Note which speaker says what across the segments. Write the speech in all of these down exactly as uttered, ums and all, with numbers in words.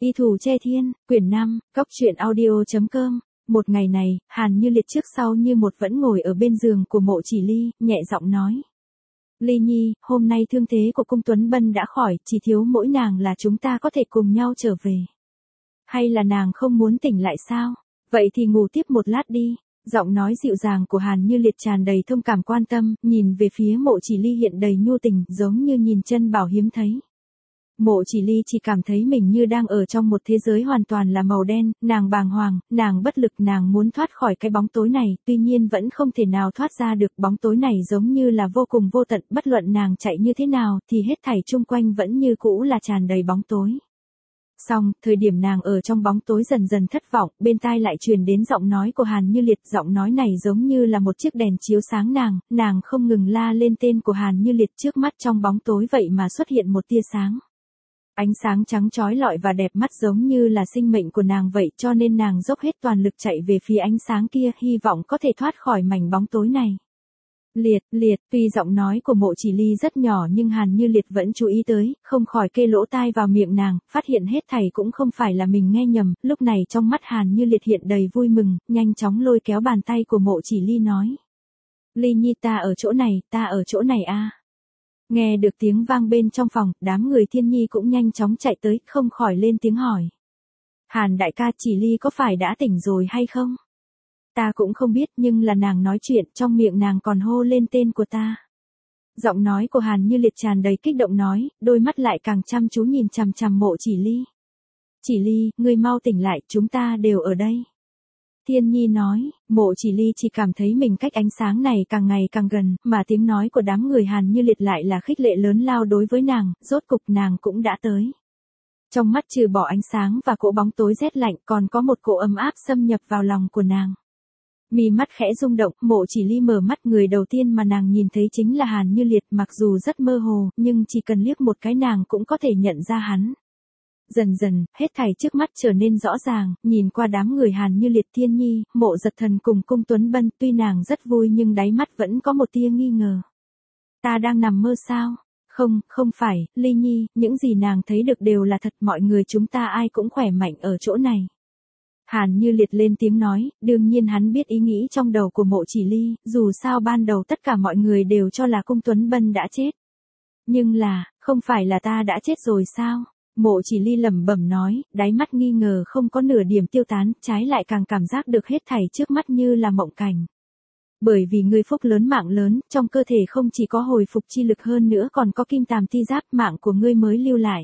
Speaker 1: Y Thủ Che Thiên, quyển năm, Cốc truyện audio.com. Một ngày này, Hàn Như Liệt trước sau như một vẫn ngồi ở bên giường của Mộ Chỉ Ly, nhẹ giọng nói. Ly Nhi, hôm nay thương thế của cung Tuấn Bân đã khỏi, chỉ thiếu mỗi nàng là chúng ta có thể cùng nhau trở về. Hay là nàng không muốn tỉnh lại sao? Vậy thì ngủ tiếp một lát đi. Giọng nói dịu dàng của Hàn Như Liệt tràn đầy thông cảm quan tâm, nhìn về phía Mộ Chỉ Ly hiện đầy nhu tình, giống như nhìn chân bảo hiếm thấy. Mộ Chỉ Ly chỉ cảm thấy mình như đang ở trong một thế giới hoàn toàn là màu đen, nàng bàng hoàng, nàng bất lực, nàng muốn thoát khỏi cái bóng tối này, tuy nhiên vẫn không thể nào thoát ra được. Bóng tối này giống như là vô cùng vô tận, bất luận nàng chạy như thế nào thì hết thảy chung quanh vẫn như cũ là tràn đầy bóng tối. Xong, thời điểm nàng ở trong bóng tối dần dần thất vọng, bên tai lại truyền đến giọng nói của Hàn Như Liệt, giọng nói này giống như là một chiếc đèn chiếu sáng nàng, nàng không ngừng la lên tên của Hàn Như Liệt, trước mắt trong bóng tối vậy mà xuất hiện một tia sáng. Ánh sáng trắng chói lọi và đẹp mắt giống như là sinh mệnh của nàng vậy, cho nên nàng dốc hết toàn lực chạy về phía ánh sáng kia, hy vọng có thể thoát khỏi mảnh bóng tối này. Liệt, Liệt, tuy giọng nói của Mộ Chỉ Ly rất nhỏ nhưng Hàn Như Liệt vẫn chú ý tới, không khỏi kê lỗ tai vào miệng nàng, phát hiện hết thảy cũng không phải là mình nghe nhầm, lúc này trong mắt Hàn Như Liệt hiện đầy vui mừng, nhanh chóng lôi kéo bàn tay của Mộ Chỉ Ly nói. Ly Nhi, ta ở chỗ này, ta ở chỗ này a. Nghe được tiếng vang bên trong phòng, đám người Thiên Nhi cũng nhanh chóng chạy tới, không khỏi lên tiếng hỏi. Hàn đại ca, Chỉ Ly có phải đã tỉnh rồi hay không? Ta cũng không biết, nhưng là nàng nói chuyện, trong miệng nàng còn hô lên tên của ta. Giọng nói của Hàn Như Liệt tràn đầy kích động nói, đôi mắt lại càng chăm chú nhìn chằm chằm Mộ Chỉ Ly. Chỉ Ly, ngươi mau tỉnh lại, chúng ta đều ở đây. Thiên Nhi nói, Mộ Chỉ Ly chỉ cảm thấy mình cách ánh sáng này càng ngày càng gần, mà tiếng nói của đám người Hàn Như Liệt lại là khích lệ lớn lao đối với nàng, rốt cục nàng cũng đã tới. Trong mắt trừ bỏ ánh sáng và cỗ bóng tối rét lạnh, còn có một cỗ ấm áp xâm nhập vào lòng của nàng. Mí mắt khẽ rung động, Mộ Chỉ Ly mở mắt, người đầu tiên mà nàng nhìn thấy chính là Hàn Như Liệt, mặc dù rất mơ hồ, nhưng chỉ cần liếc một cái nàng cũng có thể nhận ra hắn. Dần dần, hết thảy trước mắt trở nên rõ ràng, nhìn qua đám người Hàn Như Liệt, Thiên Nhi, Mộ Giật Thần cùng cung Tuấn Bân, tuy nàng rất vui nhưng đáy mắt vẫn có một tia nghi ngờ. Ta đang nằm mơ sao? Không, không phải, Ly Nhi, những gì nàng thấy được đều là thật, mọi người chúng ta ai cũng khỏe mạnh ở chỗ này. Hàn Như Liệt lên tiếng nói, đương nhiên hắn biết ý nghĩ trong đầu của Mộ Chỉ Ly, dù sao ban đầu tất cả mọi người đều cho là cung Tuấn Bân đã chết. Nhưng là, không phải là ta đã chết rồi sao? Mộ Chỉ Ly lẩm bẩm nói, đáy mắt nghi ngờ không có nửa điểm tiêu tán, trái lại càng cảm giác được hết thảy trước mắt như là mộng cảnh. Bởi vì ngươi phúc lớn mạng lớn, trong cơ thể không chỉ có hồi phục chi lực hơn nữa còn có kim tàm ti giáp, mạng của ngươi mới lưu lại.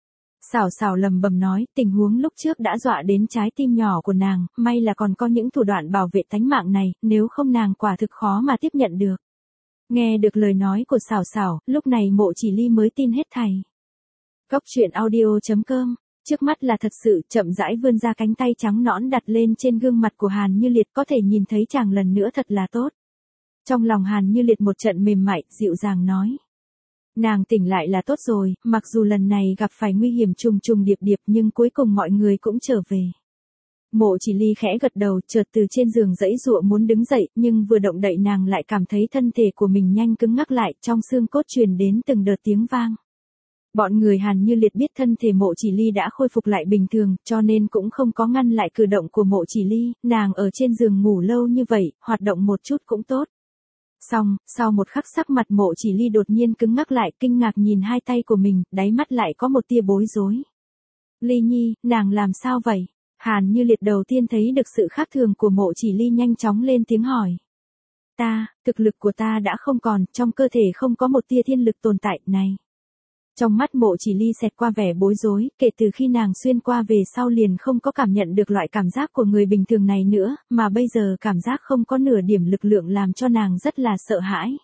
Speaker 1: Xảo xảo lầm bầm nói, tình huống lúc trước đã dọa đến trái tim nhỏ của nàng, may là còn có những thủ đoạn bảo vệ tánh mạng này, nếu không nàng quả thực khó mà tiếp nhận được. Nghe được lời nói của xảo xảo, lúc này Mộ Chỉ Ly mới tin hết thảy. Cốc truyện audio.com, trước mắt là thật sự, chậm rãi vươn ra cánh tay trắng nõn đặt lên trên gương mặt của Hàn Như Liệt, có thể nhìn thấy chàng lần nữa thật là tốt. Trong lòng Hàn Như Liệt một trận mềm mại, dịu dàng nói. Nàng tỉnh lại là tốt rồi, mặc dù lần này gặp phải nguy hiểm trùng trùng điệp điệp nhưng cuối cùng mọi người cũng trở về. Mộ Chỉ Ly khẽ gật đầu, chợt từ trên giường giãy giụa muốn đứng dậy, nhưng vừa động đậy nàng lại cảm thấy thân thể của mình nhanh cứng ngắc lại, trong xương cốt truyền đến từng đợt tiếng vang. Bọn người Hàn Như Liệt biết thân thể Mộ Chỉ Ly đã khôi phục lại bình thường, cho nên cũng không có ngăn lại cử động của Mộ Chỉ Ly, nàng ở trên giường ngủ lâu như vậy, hoạt động một chút cũng tốt. Xong, sau một khắc sắc mặt Mộ Chỉ Ly đột nhiên cứng ngắc lại, kinh ngạc nhìn hai tay của mình, đáy mắt lại có một tia bối rối. Ly Nhi, nàng làm sao vậy? Hàn Như Liệt đầu tiên thấy được sự khác thường của Mộ Chỉ Ly nhanh chóng lên tiếng hỏi. Ta, thực lực của ta đã không còn, trong cơ thể không có một tia thiên lực tồn tại, này. Trong mắt Mộ Chỉ Ly xẹt qua vẻ bối rối, kể từ khi nàng xuyên qua về sau liền không có cảm nhận được loại cảm giác của người bình thường này nữa, mà bây giờ cảm giác không có nửa điểm lực lượng làm cho nàng rất là sợ hãi.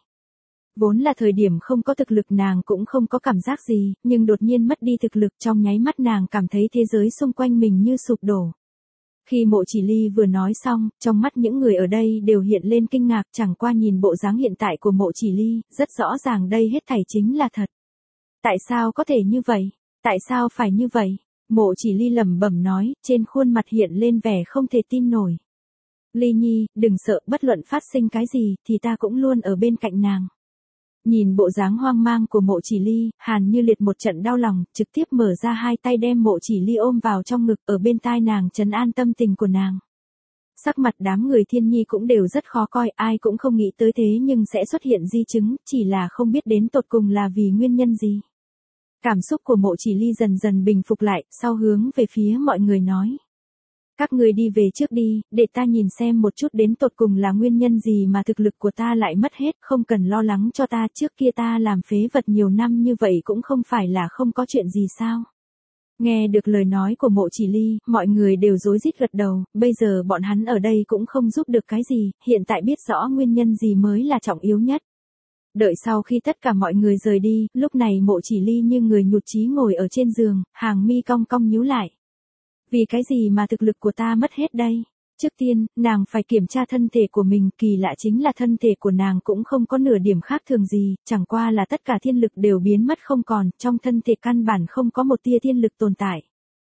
Speaker 1: Vốn là thời điểm không có thực lực nàng cũng không có cảm giác gì, nhưng đột nhiên mất đi thực lực trong nháy mắt nàng cảm thấy thế giới xung quanh mình như sụp đổ. Khi Mộ Chỉ Ly vừa nói xong, trong mắt những người ở đây đều hiện lên kinh ngạc, chẳng qua nhìn bộ dáng hiện tại của Mộ Chỉ Ly, rất rõ ràng đây hết thảy chính là thật. Tại sao có thể như vậy? Tại sao phải như vậy? Mộ Chỉ Ly lẩm bẩm nói, trên khuôn mặt hiện lên vẻ không thể tin nổi. Ly Nhi, đừng sợ, bất luận phát sinh cái gì, thì ta cũng luôn ở bên cạnh nàng. Nhìn bộ dáng hoang mang của Mộ Chỉ Ly, Hàn Như Liệt một trận đau lòng, trực tiếp mở ra hai tay đem Mộ Chỉ Ly ôm vào trong ngực, ở bên tai nàng trấn an tâm tình của nàng. Sắc mặt đám người Thiên Nhi cũng đều rất khó coi, ai cũng không nghĩ tới thế nhưng sẽ xuất hiện di chứng, chỉ là không biết đến tột cùng là vì nguyên nhân gì. Cảm xúc của Mộ Chỉ Ly dần dần bình phục lại, sau hướng về phía mọi người nói. Các người đi về trước đi, để ta nhìn xem một chút đến tột cùng là nguyên nhân gì mà thực lực của ta lại mất hết, không cần lo lắng cho ta, trước kia ta làm phế vật nhiều năm như vậy cũng không phải là không có chuyện gì sao. Nghe được lời nói của Mộ Chỉ Ly, mọi người đều rối rít gật đầu, bây giờ bọn hắn ở đây cũng không giúp được cái gì, hiện tại biết rõ nguyên nhân gì mới là trọng yếu nhất. Đợi sau khi tất cả mọi người rời đi, lúc này Mộ Chỉ Ly như người nhụt chí ngồi ở trên giường, hàng mi cong cong nhíu lại. Vì cái gì mà thực lực của ta mất hết đây? Trước tiên, nàng phải kiểm tra thân thể của mình, kỳ lạ chính là thân thể của nàng cũng không có nửa điểm khác thường gì, chẳng qua là tất cả thiên lực đều biến mất không còn, trong thân thể căn bản không có một tia thiên lực tồn tại.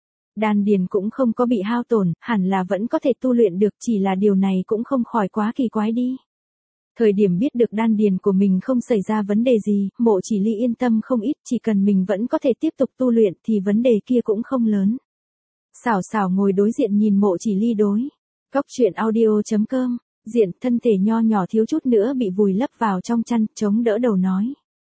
Speaker 1: Đan điền cũng không có bị hao tổn, hẳn là vẫn có thể tu luyện được, chỉ là điều này cũng không khỏi quá kỳ quái đi. Thời điểm biết được đan điền của mình không xảy ra vấn đề gì, Mộ Chỉ Ly yên tâm không ít, chỉ cần mình vẫn có thể tiếp tục tu luyện thì vấn đề kia cũng không lớn. Xảo xảo ngồi đối diện nhìn Mộ Chỉ Ly đối. Cốc truyện audio chấm com, diện thân thể nho nhỏ thiếu chút nữa bị vùi lấp vào trong chăn, chống đỡ đầu nói.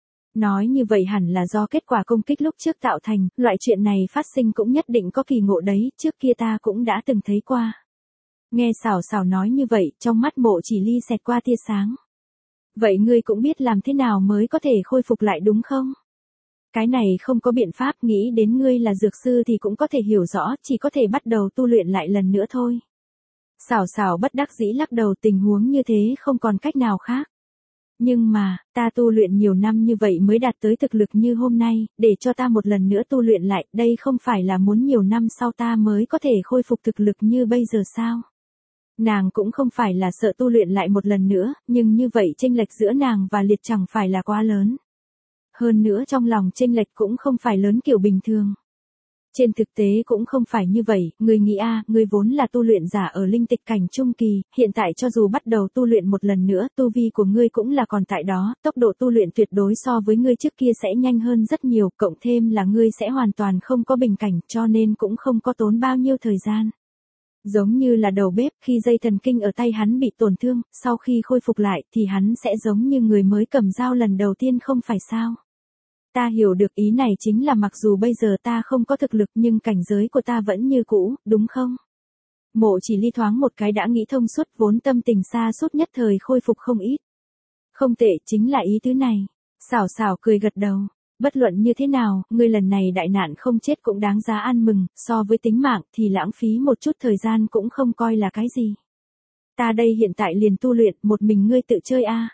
Speaker 1: Nói như vậy hẳn là do kết quả công kích lúc trước tạo thành, loại chuyện này phát sinh cũng nhất định có kỳ ngộ đấy, trước kia ta cũng đã từng thấy qua. Nghe xảo xảo nói như vậy, trong mắt Mộ Chỉ Ly xẹt qua tia sáng. Vậy ngươi cũng biết làm thế nào mới có thể khôi phục lại đúng không? Cái này không có biện pháp, nghĩ đến ngươi là dược sư thì cũng có thể hiểu rõ, chỉ có thể bắt đầu tu luyện lại lần nữa thôi. Xảo xảo bất đắc dĩ lắc đầu, tình huống như thế không còn cách nào khác. Nhưng mà, ta tu luyện nhiều năm như vậy mới đạt tới thực lực như hôm nay, để cho ta một lần nữa tu luyện lại, đây không phải là muốn nhiều năm sau ta mới có thể khôi phục thực lực như bây giờ sao? Nàng cũng không phải là sợ tu luyện lại một lần nữa, nhưng như vậy chênh lệch giữa nàng và Liệt chẳng phải là quá lớn. Hơn nữa trong lòng chênh lệch cũng không phải lớn kiểu bình thường. Trên thực tế cũng không phải như vậy, người nghĩ a, à, người vốn là tu luyện giả ở linh tịch cảnh trung kỳ, hiện tại cho dù bắt đầu tu luyện một lần nữa, tu vi của ngươi cũng là còn tại đó, tốc độ tu luyện tuyệt đối so với ngươi trước kia sẽ nhanh hơn rất nhiều, cộng thêm là ngươi sẽ hoàn toàn không có bình cảnh, cho nên cũng không có tốn bao nhiêu thời gian. Giống như là đầu bếp, khi dây thần kinh ở tay hắn bị tổn thương, sau khi khôi phục lại thì hắn sẽ giống như người mới cầm dao lần đầu tiên không phải sao? Ta hiểu được ý này chính là mặc dù bây giờ ta không có thực lực nhưng cảnh giới của ta vẫn như cũ, đúng không? Mộ Chỉ Ly thoáng một cái đã nghĩ thông suốt, vốn tâm tình xa suốt nhất thời khôi phục không ít. Không tệ, chính là ý tứ này. Xảo xảo cười gật đầu. Bất luận như thế nào, ngươi lần này đại nạn không chết cũng đáng giá ăn mừng, so với tính mạng thì lãng phí một chút thời gian cũng không coi là cái gì. Ta đây hiện tại liền tu luyện, một mình ngươi tự chơi a. À.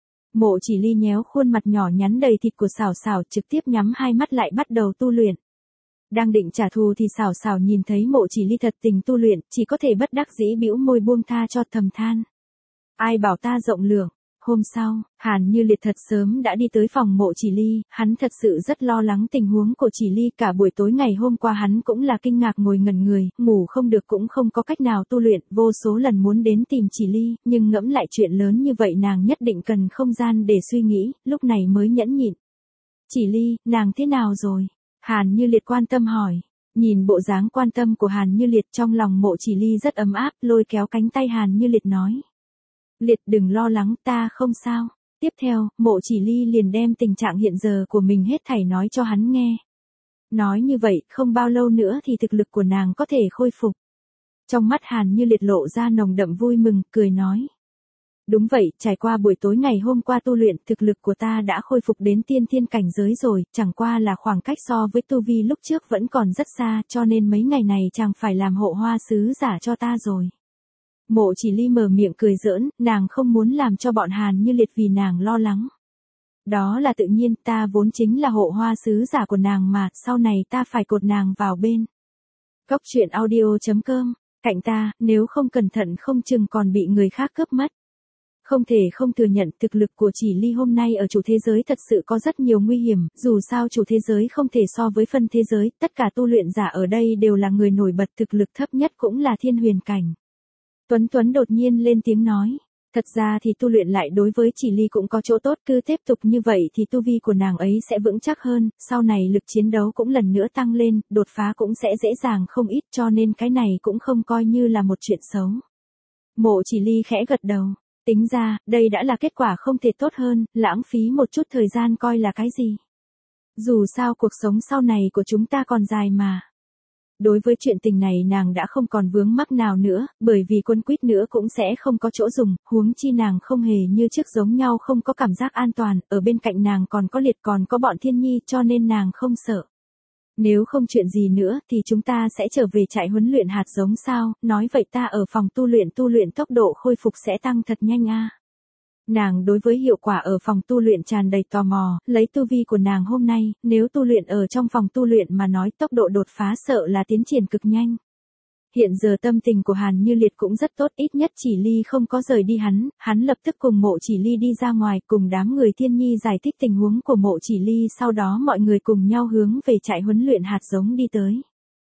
Speaker 1: Mộ Chỉ Ly nhéo khuôn mặt nhỏ nhắn đầy thịt của xảo xảo, trực tiếp nhắm hai mắt lại bắt đầu tu luyện. Đang định trả thù thì xảo xảo nhìn thấy Mộ Chỉ Ly thật tình tu luyện, chỉ có thể bất đắc dĩ bĩu môi buông tha cho, thầm than. Ai bảo ta rộng lượng. Hôm sau, Hàn Như Liệt thật sớm đã đi tới phòng Mộ Chỉ Ly, hắn thật sự rất lo lắng tình huống của Chỉ Ly, cả buổi tối ngày hôm qua hắn cũng là kinh ngạc ngồi ngẩn người, ngủ không được cũng không có cách nào tu luyện, vô số lần muốn đến tìm Chỉ Ly, nhưng ngẫm lại chuyện lớn như vậy nàng nhất định cần không gian để suy nghĩ, lúc này mới nhẫn nhịn. Chỉ Ly, nàng thế nào rồi? Hàn Như Liệt quan tâm hỏi. Nhìn bộ dáng quan tâm của Hàn Như Liệt, trong lòng Mộ Chỉ Ly rất ấm áp, lôi kéo cánh tay Hàn Như Liệt nói. Liệt đừng lo lắng, ta không sao. Tiếp theo, Mộ Chỉ Ly liền đem tình trạng hiện giờ của mình hết thảy nói cho hắn nghe. Nói như vậy, không bao lâu nữa thì thực lực của nàng có thể khôi phục. Trong mắt Hàn Như Liệt lộ ra nồng đậm vui mừng, cười nói. Đúng vậy, trải qua buổi tối ngày hôm qua tu luyện, thực lực của ta đã khôi phục đến tiên thiên cảnh giới rồi, chẳng qua là khoảng cách so với tu vi lúc trước vẫn còn rất xa, cho nên mấy ngày này chẳng phải làm hộ hoa sứ giả cho ta rồi. Mộ Chỉ Ly mở miệng cười giỡn, nàng không muốn làm cho bọn Hàn Như Liệt vì nàng lo lắng. Đó là tự nhiên, ta vốn chính là hộ hoa sứ giả của nàng mà, sau này ta phải cột nàng vào bên. Cốc truyện audio chấm com, cạnh ta, nếu không cẩn thận không chừng còn bị người khác cướp mất. Không thể không thừa nhận, thực lực của Chỉ Ly hôm nay ở chủ thế giới thật sự có rất nhiều nguy hiểm, dù sao chủ thế giới không thể so với phân thế giới, tất cả tu luyện giả ở đây đều là người nổi bật, thực lực thấp nhất cũng là thiên huyền cảnh. Tuấn Tuấn đột nhiên lên tiếng nói. Thật ra thì tu luyện lại đối với Chỉ Ly cũng có chỗ tốt, cứ tiếp tục như vậy thì tu vi của nàng ấy sẽ vững chắc hơn, sau này lực chiến đấu cũng lần nữa tăng lên, đột phá cũng sẽ dễ dàng không ít, cho nên cái này cũng không coi như là một chuyện xấu. Mộ Chỉ Ly khẽ gật đầu, tính ra, đây đã là kết quả không thể tốt hơn, lãng phí một chút thời gian coi là cái gì. Dù sao cuộc sống sau này của chúng ta còn dài mà. Đối với chuyện tình này nàng đã không còn vướng mắc nào nữa, bởi vì quấn quýt nữa cũng sẽ không có chỗ dùng, huống chi nàng không hề như trước giống nhau không có cảm giác an toàn, ở bên cạnh nàng còn có Liệt còn có bọn Thiên Nhi cho nên nàng không sợ. Nếu không chuyện gì nữa thì chúng ta sẽ trở về trại huấn luyện hạt giống sao, nói vậy ta ở phòng tu luyện tu luyện tốc độ khôi phục sẽ tăng thật nhanh a. Nàng đối với hiệu quả ở phòng tu luyện tràn đầy tò mò, lấy tu vi của nàng hôm nay, nếu tu luyện ở trong phòng tu luyện mà nói tốc độ đột phá sợ là tiến triển cực nhanh. Hiện giờ tâm tình của Hàn Như Liệt cũng rất tốt, ít nhất Chỉ Ly không có rời đi hắn, hắn lập tức cùng Mộ Chỉ Ly đi ra ngoài cùng đám người Thiên Nhi giải thích tình huống của Mộ Chỉ Ly, sau đó mọi người cùng nhau hướng về trại huấn luyện hạt giống đi tới.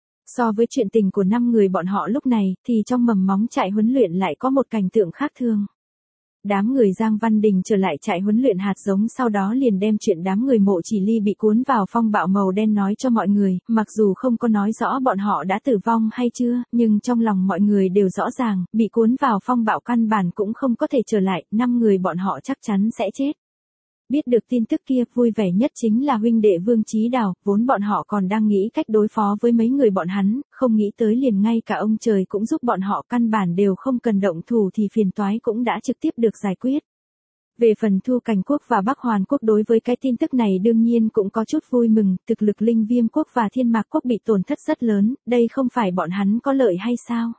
Speaker 1: So với chuyện tình của năm người bọn họ lúc này, thì trong mầm móng trại huấn luyện lại có một cảnh tượng khác thường. Đám người Giang Văn Đình trở lại trại huấn luyện hạt giống sau đó liền đem chuyện đám người Mộ Chỉ Ly bị cuốn vào phong bạo màu đen nói cho mọi người, mặc dù không có nói rõ bọn họ đã tử vong hay chưa, nhưng trong lòng mọi người đều rõ ràng, bị cuốn vào phong bạo căn bản cũng không có thể trở lại, năm người bọn họ chắc chắn sẽ chết. Biết được tin tức kia, vui vẻ nhất chính là huynh đệ Vương Chí Đào, vốn bọn họ còn đang nghĩ cách đối phó với mấy người bọn hắn, không nghĩ tới liền ngay cả ông trời cũng giúp bọn họ, căn bản đều không cần động thủ thì phiền toái cũng đã trực tiếp được giải quyết. Về phần Thu Cảnh Quốc và Bắc Hoàn Quốc đối với cái tin tức này đương nhiên cũng có chút vui mừng, thực lực Linh Viêm Quốc và Thiên Mạc Quốc bị tổn thất rất lớn, đây không phải bọn hắn có lợi hay sao?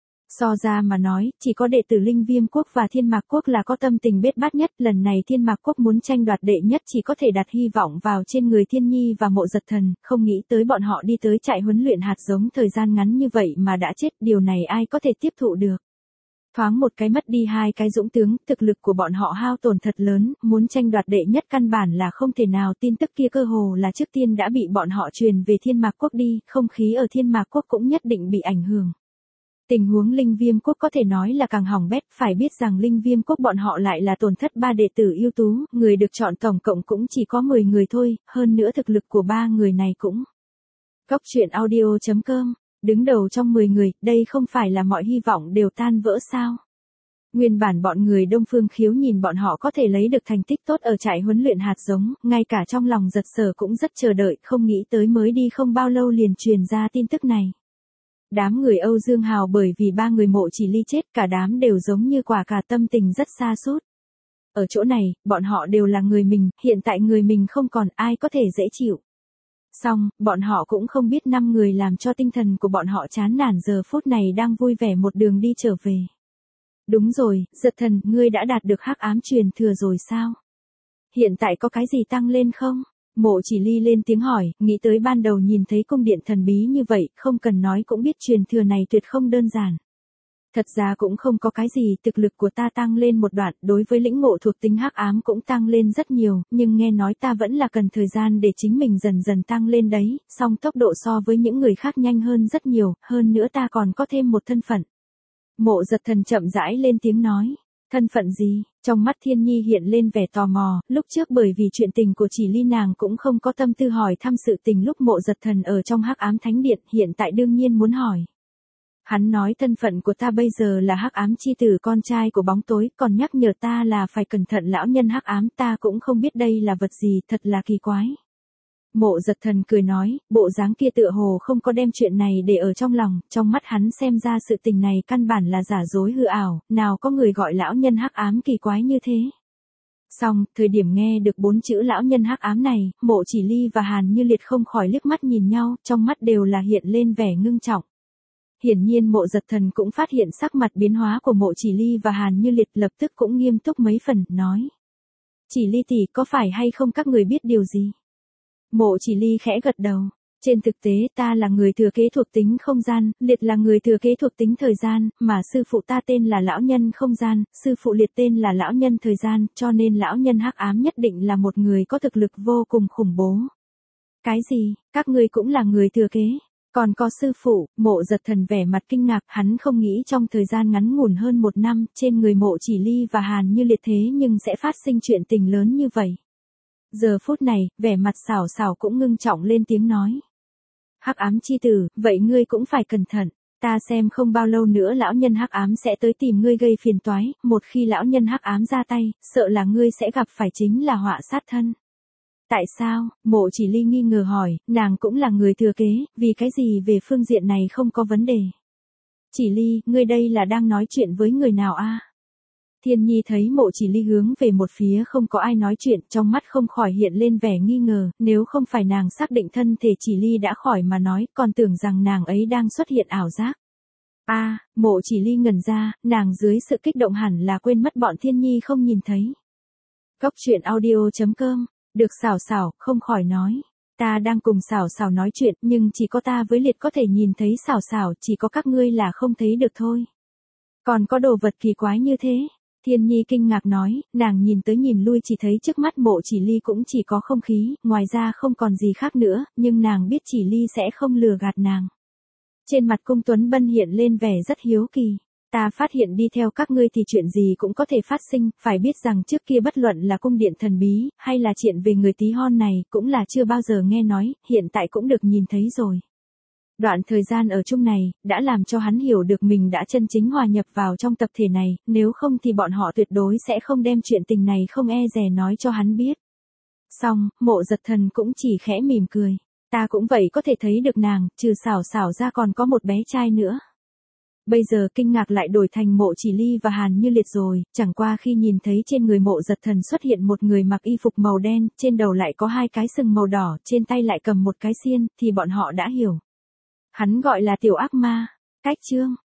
Speaker 1: So ra mà nói, chỉ có đệ tử Linh Viêm Quốc và Thiên Mạc Quốc là có tâm tình bết bát nhất, lần này Thiên Mạc Quốc muốn tranh đoạt đệ nhất chỉ có thể đặt hy vọng vào trên người Thiên Nhi và Mộ Giật Thần, không nghĩ tới bọn họ đi tới trại huấn luyện hạt giống thời gian ngắn như vậy mà đã chết, điều này ai có thể tiếp thụ được. Thoáng một cái mất đi hai cái dũng tướng, thực lực của bọn họ hao tổn thật lớn, muốn tranh đoạt đệ nhất căn bản là không thể nào, tin tức kia cơ hồ là trước tiên đã bị bọn họ truyền về Thiên Mạc Quốc đi, không khí ở Thiên Mạc Quốc cũng nhất định bị ảnh hưởng. Tình huống Linh Viêm Quốc có thể nói là càng hỏng bét, phải biết rằng Linh Viêm Quốc bọn họ lại là tổn thất ba đệ tử ưu tú, người được chọn tổng cộng cũng chỉ có mười người thôi, hơn nữa thực lực của ba người này cũng. Góc truyện audio chấm com, đứng đầu trong mười người, đây không phải là mọi hy vọng đều tan vỡ sao? Nguyên bản bọn người Đông Phương Khiếu nhìn bọn họ có thể lấy được thành tích tốt ở trại huấn luyện hạt giống, ngay cả trong lòng giật sở cũng rất chờ đợi, không nghĩ tới mới đi không bao lâu liền truyền ra tin tức này. Đám người Âu Dương Hào bởi vì ba người Mộ Chỉ Ly chết, cả đám đều giống như quả cà, tâm tình rất sa sút. Ở chỗ này, bọn họ đều là người mình, hiện tại người mình không còn ai có thể dễ chịu. Xong, bọn họ cũng không biết năm người làm cho tinh thần của bọn họ chán nản giờ phút này đang vui vẻ một đường đi trở về. Đúng rồi, Giật Thần, ngươi đã đạt được hắc ám truyền thừa rồi sao? Hiện tại có cái gì tăng lên không? Mộ Chỉ Ly lên tiếng hỏi, nghĩ tới ban đầu nhìn thấy cung điện thần bí như vậy, không cần nói cũng biết truyền thừa này tuyệt không đơn giản. Thật ra cũng không có cái gì, thực lực của ta tăng lên một đoạn, đối với lĩnh ngộ thuộc tính hắc ám cũng tăng lên rất nhiều, nhưng nghe nói ta vẫn là cần thời gian để chính mình dần dần tăng lên đấy, song tốc độ so với những người khác nhanh hơn rất nhiều, hơn nữa ta còn có thêm một thân phận. Mộ Giật Thần chậm rãi lên tiếng nói. Thân phận gì? Trong mắt Thiên Nhi hiện lên vẻ tò mò, lúc trước bởi vì chuyện tình của Chỉ Ly nàng cũng không có tâm tư hỏi thăm sự tình lúc Mộ Giật Thần ở trong hắc ám thánh điện, hiện tại đương nhiên muốn hỏi. Hắn nói thân phận của ta bây giờ là hắc ám chi tử, con trai của bóng tối, còn nhắc nhở ta là phải cẩn thận lão nhân hắc ám, ta cũng không biết đây là vật gì, thật là kỳ quái. Mộ Giật Thần cười nói, bộ dáng kia tựa hồ không có đem chuyện này để ở trong lòng, trong mắt hắn xem ra sự tình này căn bản là giả dối hư ảo, nào có người gọi lão nhân hắc ám kỳ quái như thế. Xong, thời điểm nghe được bốn chữ lão nhân hắc ám này, Mộ Chỉ Ly và Hàn Như Liệt không khỏi liếc mắt nhìn nhau, trong mắt đều là hiện lên vẻ ngưng trọng. Hiển nhiên Mộ Giật Thần cũng phát hiện sắc mặt biến hóa của Mộ Chỉ Ly và Hàn Như Liệt, lập tức cũng nghiêm túc mấy phần, nói. Chỉ Ly tỷ, có phải hay không các người biết điều gì? Mộ Chỉ Ly khẽ gật đầu. Trên thực tế ta là người thừa kế thuộc tính không gian, Liệt là người thừa kế thuộc tính thời gian, mà sư phụ ta tên là lão nhân không gian, sư phụ Liệt tên là lão nhân thời gian, cho nên lão nhân hắc ám nhất định là một người có thực lực vô cùng khủng bố. Cái gì, các ngươi cũng là người thừa kế? Còn có sư phụ, Mộ Giật Thần vẻ mặt kinh ngạc, hắn không nghĩ trong thời gian ngắn ngủn hơn một năm, trên người Mộ Chỉ Ly và Hàn Như Liệt thế nhưng sẽ phát sinh chuyện tình lớn như vậy. Giờ phút này, vẻ mặt Sảo Sảo cũng ngưng trọng lên tiếng nói. Hắc ám chi tử, vậy ngươi cũng phải cẩn thận, ta xem không bao lâu nữa lão nhân hắc ám sẽ tới tìm ngươi gây phiền toái, một khi lão nhân hắc ám ra tay, sợ là ngươi sẽ gặp phải chính là họa sát thân. Tại sao? Mộ Chỉ Ly nghi ngờ hỏi, nàng cũng là người thừa kế, vì cái gì về phương diện này không có vấn đề. Chỉ Ly, ngươi đây là đang nói chuyện với người nào a? Thiên Nhi thấy Mộ Chỉ Ly hướng về một phía không có ai nói chuyện, trong mắt không khỏi hiện lên vẻ nghi ngờ, nếu không phải nàng xác định thân thể Chỉ Ly đã khỏi mà nói, còn tưởng rằng nàng ấy đang xuất hiện ảo giác. A, à, Mộ Chỉ Ly ngẩn ra, nàng dưới sự kích động hẳn là quên mất bọn Thiên Nhi không nhìn thấy. Góc truyện audio chấm com, được Sảo Sảo không khỏi nói, ta đang cùng Sảo Sảo nói chuyện, nhưng chỉ có ta với Liệt có thể nhìn thấy Sảo Sảo, chỉ có các ngươi là không thấy được thôi. Còn có đồ vật kỳ quái như thế? Thiên Nhi kinh ngạc nói, nàng nhìn tới nhìn lui chỉ thấy trước mắt Mộ Chỉ Ly cũng chỉ có không khí, ngoài ra không còn gì khác nữa, nhưng nàng biết Chỉ Ly sẽ không lừa gạt nàng. Trên mặt Cung Tuấn Bân hiện lên vẻ rất hiếu kỳ. Ta phát hiện đi theo các ngươi thì chuyện gì cũng có thể phát sinh, phải biết rằng trước kia bất luận là cung điện thần bí, hay là chuyện về người tí hon này, cũng là chưa bao giờ nghe nói, hiện tại cũng được nhìn thấy rồi. Đoạn thời gian ở chung này, đã làm cho hắn hiểu được mình đã chân chính hòa nhập vào trong tập thể này, nếu không thì bọn họ tuyệt đối sẽ không đem chuyện tình này không e dè nói cho hắn biết. Xong, Mộ Giật Thần cũng chỉ khẽ mỉm cười. Ta cũng vậy có thể thấy được nàng, trừ Sảo Sảo ra còn có một bé trai nữa. Bây giờ kinh ngạc lại đổi thành Mộ Chỉ Ly và Hàn Như Liệt rồi, chẳng qua khi nhìn thấy trên người Mộ Giật Thần xuất hiện một người mặc y phục màu đen, trên đầu lại có hai cái sừng màu đỏ, trên tay lại cầm một cái xiên, thì bọn họ đã hiểu. Hắn gọi là tiểu ác ma. Cách chương